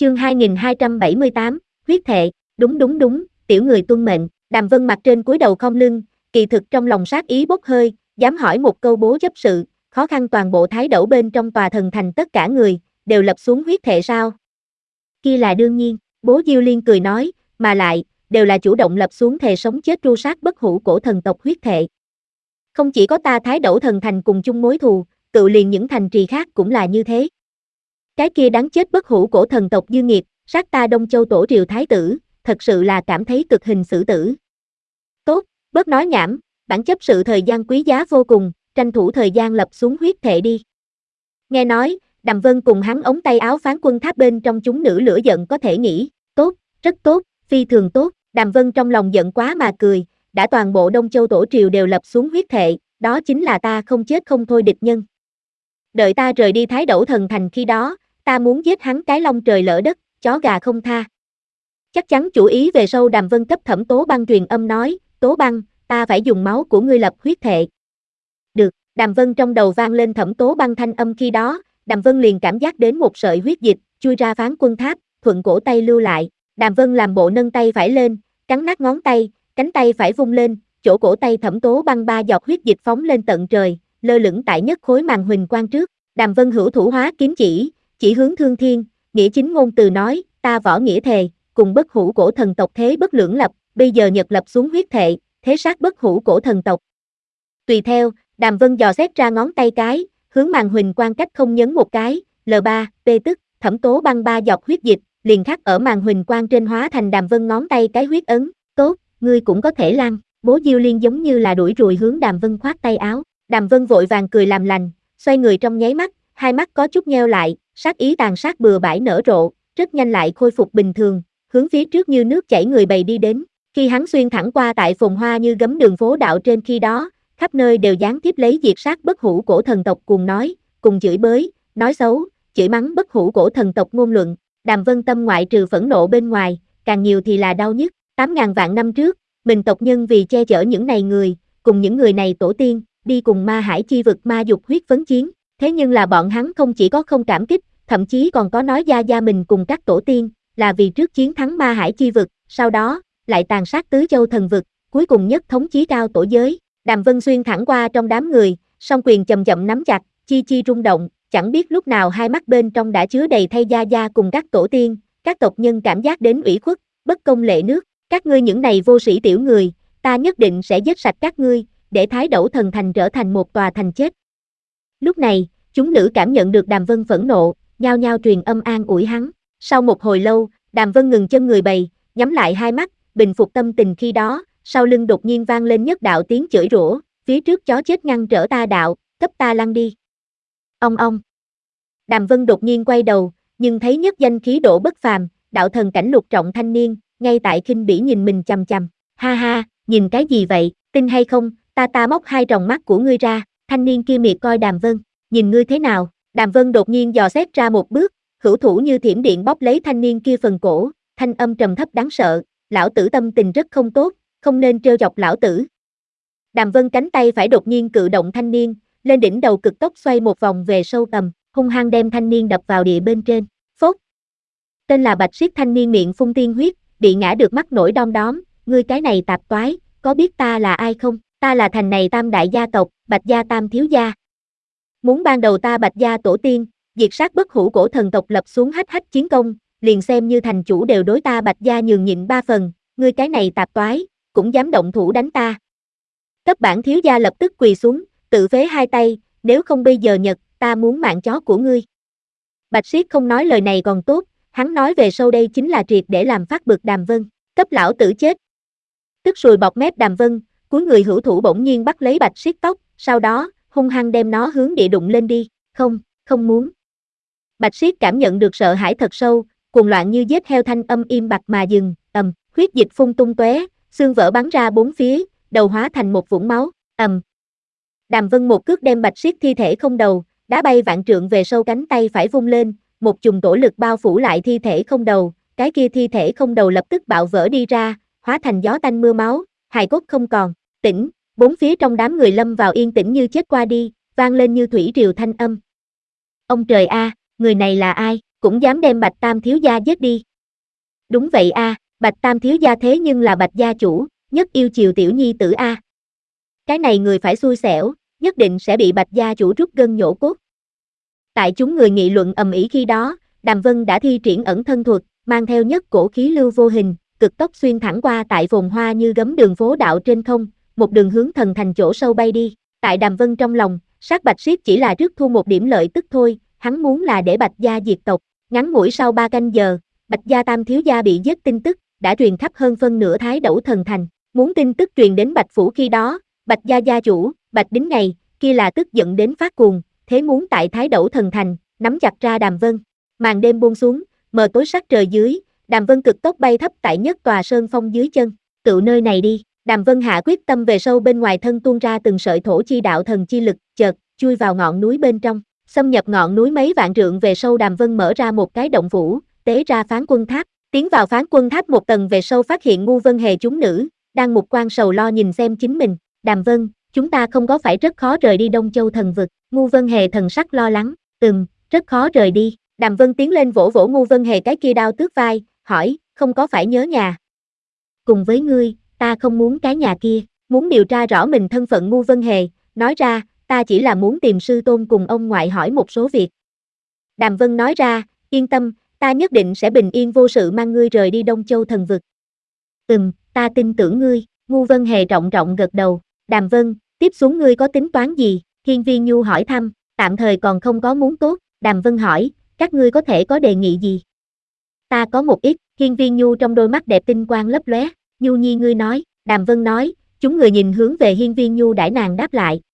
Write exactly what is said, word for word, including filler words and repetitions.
Chương hai nghìn hai trăm bảy mươi tám, huyết thệ, đúng đúng đúng, tiểu người tuân mệnh. Đàm Vân mặt trên cúi đầu khom lưng, kỳ thực trong lòng sát ý bốc hơi, dám hỏi một câu bố chấp sự, khó khăn toàn bộ thái đẩu bên trong tòa thần thành tất cả người, đều lập xuống huyết thệ sao? Kia là đương nhiên, bố Diêu Liên cười nói, mà lại, đều là chủ động lập xuống thề sống chết tru sát bất hủ cổ thần tộc huyết thệ. Không chỉ có ta thái đẩu thần thành cùng chung mối thù, tự liền những thành trì khác cũng là như thế. Cái kia đáng chết bất hủ cổ thần tộc dư nghiệt, sát ta Đông Châu tổ triều thái tử, thật sự là cảm thấy cực hình xử tử. Tốt, bớt nói nhảm, bản chấp sự thời gian quý giá vô cùng, tranh thủ thời gian lập xuống huyết thệ đi. Nghe nói, Đàm Vân cùng hắn ống tay áo phán quân tháp bên trong chúng nữ lửa giận có thể nghĩ, tốt, rất tốt, phi thường tốt, Đàm Vân trong lòng giận quá mà cười, đã toàn bộ Đông Châu tổ triều đều lập xuống huyết thệ, đó chính là ta không chết không thôi địch nhân. Đợi ta rời đi thái đẩu thần thành khi đó, ta muốn giết hắn cái long trời lỡ đất, chó gà không tha. Chắc chắn chủ ý về sau Đàm Vân cấp Thẩm Tố Băng truyền âm nói, Tố Băng, ta phải dùng máu của ngươi lập huyết thệ. Được, Đàm Vân trong đầu vang lên Thẩm Tố Băng thanh âm khi đó, Đàm Vân liền cảm giác đến một sợi huyết dịch, chui ra phán quân tháp, thuận cổ tay lưu lại, Đàm Vân làm bộ nâng tay phải lên, cắn nát ngón tay, cánh tay phải vung lên, chỗ cổ tay Thẩm Tố Băng ba giọt huyết dịch phóng lên tận trời, lơ lửng tại nhất khối màn huỳnh quang trước, Đàm Vân hữu thủ hóa kiếm chỉ, chỉ hướng Thương Thiên, nghĩa chính ngôn từ nói, ta võ nghĩa thề, cùng bất hủ cổ thần tộc thế bất lưỡng lập, bây giờ nhật lập xuống huyết thệ, thế sát bất hủ cổ thần tộc. Tùy theo, Đàm Vân dò xét ra ngón tay cái, hướng màn huỳnh quang cách không nhấn một cái, L ba, P tức, Thẩm Tố Băng ba giọt huyết dịch, liền khắc ở màn huỳnh quang trên hóa thành Đàm Vân ngón tay cái huyết ấn, tốt, ngươi cũng có thể lăn, bố Diêu Liên giống như là đuổi ruồi hướng Đàm Vân khoát tay áo, Đàm Vân vội vàng cười làm lành, xoay người trong nháy mắt, hai mắt có chút nheo lại, sát ý tàn sát bừa bãi nở rộ, rất nhanh lại khôi phục bình thường, hướng phía trước như nước chảy người bầy đi đến, khi hắn xuyên thẳng qua tại phồn hoa như gấm đường phố đạo trên khi đó, khắp nơi đều gián tiếp lấy diệt sát bất hủ cổ thần tộc cùng nói, cùng chửi bới, nói xấu, chửi mắng bất hủ cổ thần tộc ngôn luận, Đàm Vân tâm ngoại trừ phẫn nộ bên ngoài, càng nhiều thì là đau nhức, tám ngàn vạn năm trước, mình tộc nhân vì che chở những này người, cùng những người này tổ tiên, đi cùng ma hải chi vực ma dục huyết phấn chiến, thế nhưng là bọn hắn không chỉ có không cảm kích, thậm chí còn có nói gia gia mình cùng các tổ tiên, là vì trước chiến thắng ma hải chi vực, sau đó, lại tàn sát tứ châu thần vực, cuối cùng nhất thống chí cao tổ giới. Đàm Vân xuyên thẳng qua trong đám người, song quyền chậm chậm nắm chặt, chi chi rung động, chẳng biết lúc nào hai mắt bên trong đã chứa đầy thay gia gia cùng các tổ tiên, các tộc nhân cảm giác đến ủy khuất, bất công lệ nước, các ngươi những này vô sĩ tiểu người, ta nhất định sẽ giết sạch các ngươi, để thái đẩu thần thành trở thành một tòa thành chết. Lúc này, chúng nữ cảm nhận được Đàm Vân phẫn nộ, nhao nhao truyền âm an ủi hắn. Sau một hồi lâu, Đàm Vân ngừng chân người bầy, nhắm lại hai mắt, bình phục tâm tình khi đó, sau lưng đột nhiên vang lên nhất đạo tiếng chửi rủa, phía trước chó chết ngăn trở ta đạo, cấp ta lăn đi. Ông ông. Đàm Vân đột nhiên quay đầu, nhưng thấy nhất danh khí độ bất phàm, đạo thần cảnh lục trọng thanh niên, ngay tại khinh bỉ nhìn mình chằm chằm. Ha ha, nhìn cái gì vậy, tin hay không, ta ta móc hai tròng mắt của ngươi ra, thanh niên kia miệt coi Đàm Vân, nhìn ngươi thế nào, Đàm Vân đột nhiên dò xét ra một bước, hữu thủ như thiểm điện bóp lấy thanh niên kia phần cổ, thanh âm trầm thấp đáng sợ, lão tử tâm tình rất không tốt, không nên trêu chọc lão tử. Đàm Vân cánh tay phải đột nhiên cự động thanh niên, lên đỉnh đầu cực tốc xoay một vòng về sâu tầm, hung hăng đem thanh niên đập vào địa bên trên, phốt. Tên là Bạch Siết thanh niên miệng phun tiên huyết, bị ngã được mắt nổi đom đóm, ngươi cái này tạp toái, có biết ta là ai không? Ta là thành này tam đại gia tộc, Bạch gia tam thiếu gia. Muốn ban đầu ta Bạch gia tổ tiên, diệt sát bất hủ cổ thần tộc lập xuống hách hách chiến công, liền xem như thành chủ đều đối ta Bạch gia nhường nhịn ba phần, ngươi cái này tạp toái, cũng dám động thủ đánh ta. Cấp bản thiếu gia lập tức quỳ xuống, tự phế hai tay, nếu không bây giờ nhật, ta muốn mạng chó của ngươi. Bạch Siết không nói lời này còn tốt, hắn nói về sau đây chính là triệt để làm phát bực Đàm Vân, cấp lão tử chết. Tức sùi bọt mép Đàm Vân, cuối người hữu thủ bỗng nhiên bắt lấy Bạch Siết tóc, sau đó, hung hăng đem nó hướng địa đụng lên đi, không, không muốn. Bạch Siết cảm nhận được sợ hãi thật sâu, cuồng loạn như giết heo thanh âm im bặt mà dừng, ầm, huyết dịch phun tung tóe, xương vỡ bắn ra bốn phía, đầu hóa thành một vũng máu, ầm. Đàm Vân một cước đem Bạch Siết thi thể không đầu, đá bay vạn trượng về sâu cánh tay phải vung lên, một chùm tổ lực bao phủ lại thi thể không đầu, cái kia thi thể không đầu lập tức bạo vỡ đi ra, hóa thành gió tanh mưa máu, hài cốt không còn, tỉnh, bốn phía trong đám người lâm vào yên tĩnh như chết qua đi, vang lên như thủy triều thanh âm. Ông trời a, người này là ai, cũng dám đem Bạch Tam thiếu gia giết đi. Đúng vậy a, Bạch Tam thiếu gia thế nhưng là Bạch gia chủ, nhất yêu chiều tiểu nhi tử a. Cái này người phải xui xẻo, nhất định sẽ bị Bạch gia chủ rút gân nhổ cốt. Tại chúng người nghị luận ầm ĩ khi đó, Đàm Vân đã thi triển ẩn thân thuật, mang theo nhất cổ khí lưu vô hình, cực tốc xuyên thẳng qua tại phồn hoa như gấm đường phố đạo trên không, một đường hướng thần thành chỗ sâu bay đi. Tại Đàm Vân trong lòng, sát Bạch Siết chỉ là rước thu một điểm lợi tức thôi, hắn muốn là để Bạch gia diệt tộc. Ngắn ngủi sau ba canh giờ, Bạch gia tam thiếu gia bị giết tin tức đã truyền khắp hơn phân nửa Thái Đẩu thần thành. Muốn tin tức truyền đến Bạch phủ khi đó, Bạch gia gia chủ, Bạch Đính này, kia là tức giận đến phát cuồng, thế muốn tại Thái Đẩu thần thành nắm chặt ra Đàm Vân. Màn đêm buông xuống, mờ tối sắc trời dưới, Đàm Vân cực tốc bay thấp tại nhất tòa sơn phong dưới chân. Tựu nơi này đi, Đàm Vân hạ quyết tâm về sâu bên ngoài thân tuôn ra từng sợi thổ chi đạo thần chi lực, chợt chui vào ngọn núi bên trong, xâm nhập ngọn núi mấy vạn trượng về sâu. Đàm Vân mở ra một cái động phủ, tế ra Phán Quân Tháp, tiến vào Phán Quân Tháp một tầng về sâu phát hiện Ngu Vân Hề chúng nữ đang mục quang sầu lo nhìn xem chính mình. Đàm Vân, chúng ta không có phải rất khó rời đi Đông Châu thần vực? Ngu Vân Hề thần sắc lo lắng. Ừm, rất khó rời đi. Đàm Vân tiến lên vỗ vỗ Ngu Vân Hề cái kia đao tước vai, hỏi, không có phải nhớ nhà? Cùng với ngươi, ta không muốn cái nhà kia, muốn điều tra rõ mình thân phận. Ngu Vân Hề nói ra, ta chỉ là muốn tìm sư tôn cùng ông ngoại hỏi một số việc. Đàm Vân nói ra, yên tâm, ta nhất định sẽ bình yên vô sự mang ngươi rời đi Đông Châu thần vực. Ừm, ta tin tưởng ngươi. Ngu Vân Hề trọng trọng gật đầu. Đàm Vân, tiếp xuống ngươi có tính toán gì? Hiên Viên Nhu hỏi thăm, tạm thời còn không có muốn tốt. Đàm Vân hỏi, các ngươi có thể có đề nghị gì? Ta có một ít. Hiên Viên Nhu trong đôi mắt đẹp tinh quang lấp lóe. Nhu nhi ngươi nói. Đàm Vân nói, chúng người nhìn hướng về Hiên Viên Nhu đãi nàng đáp lại,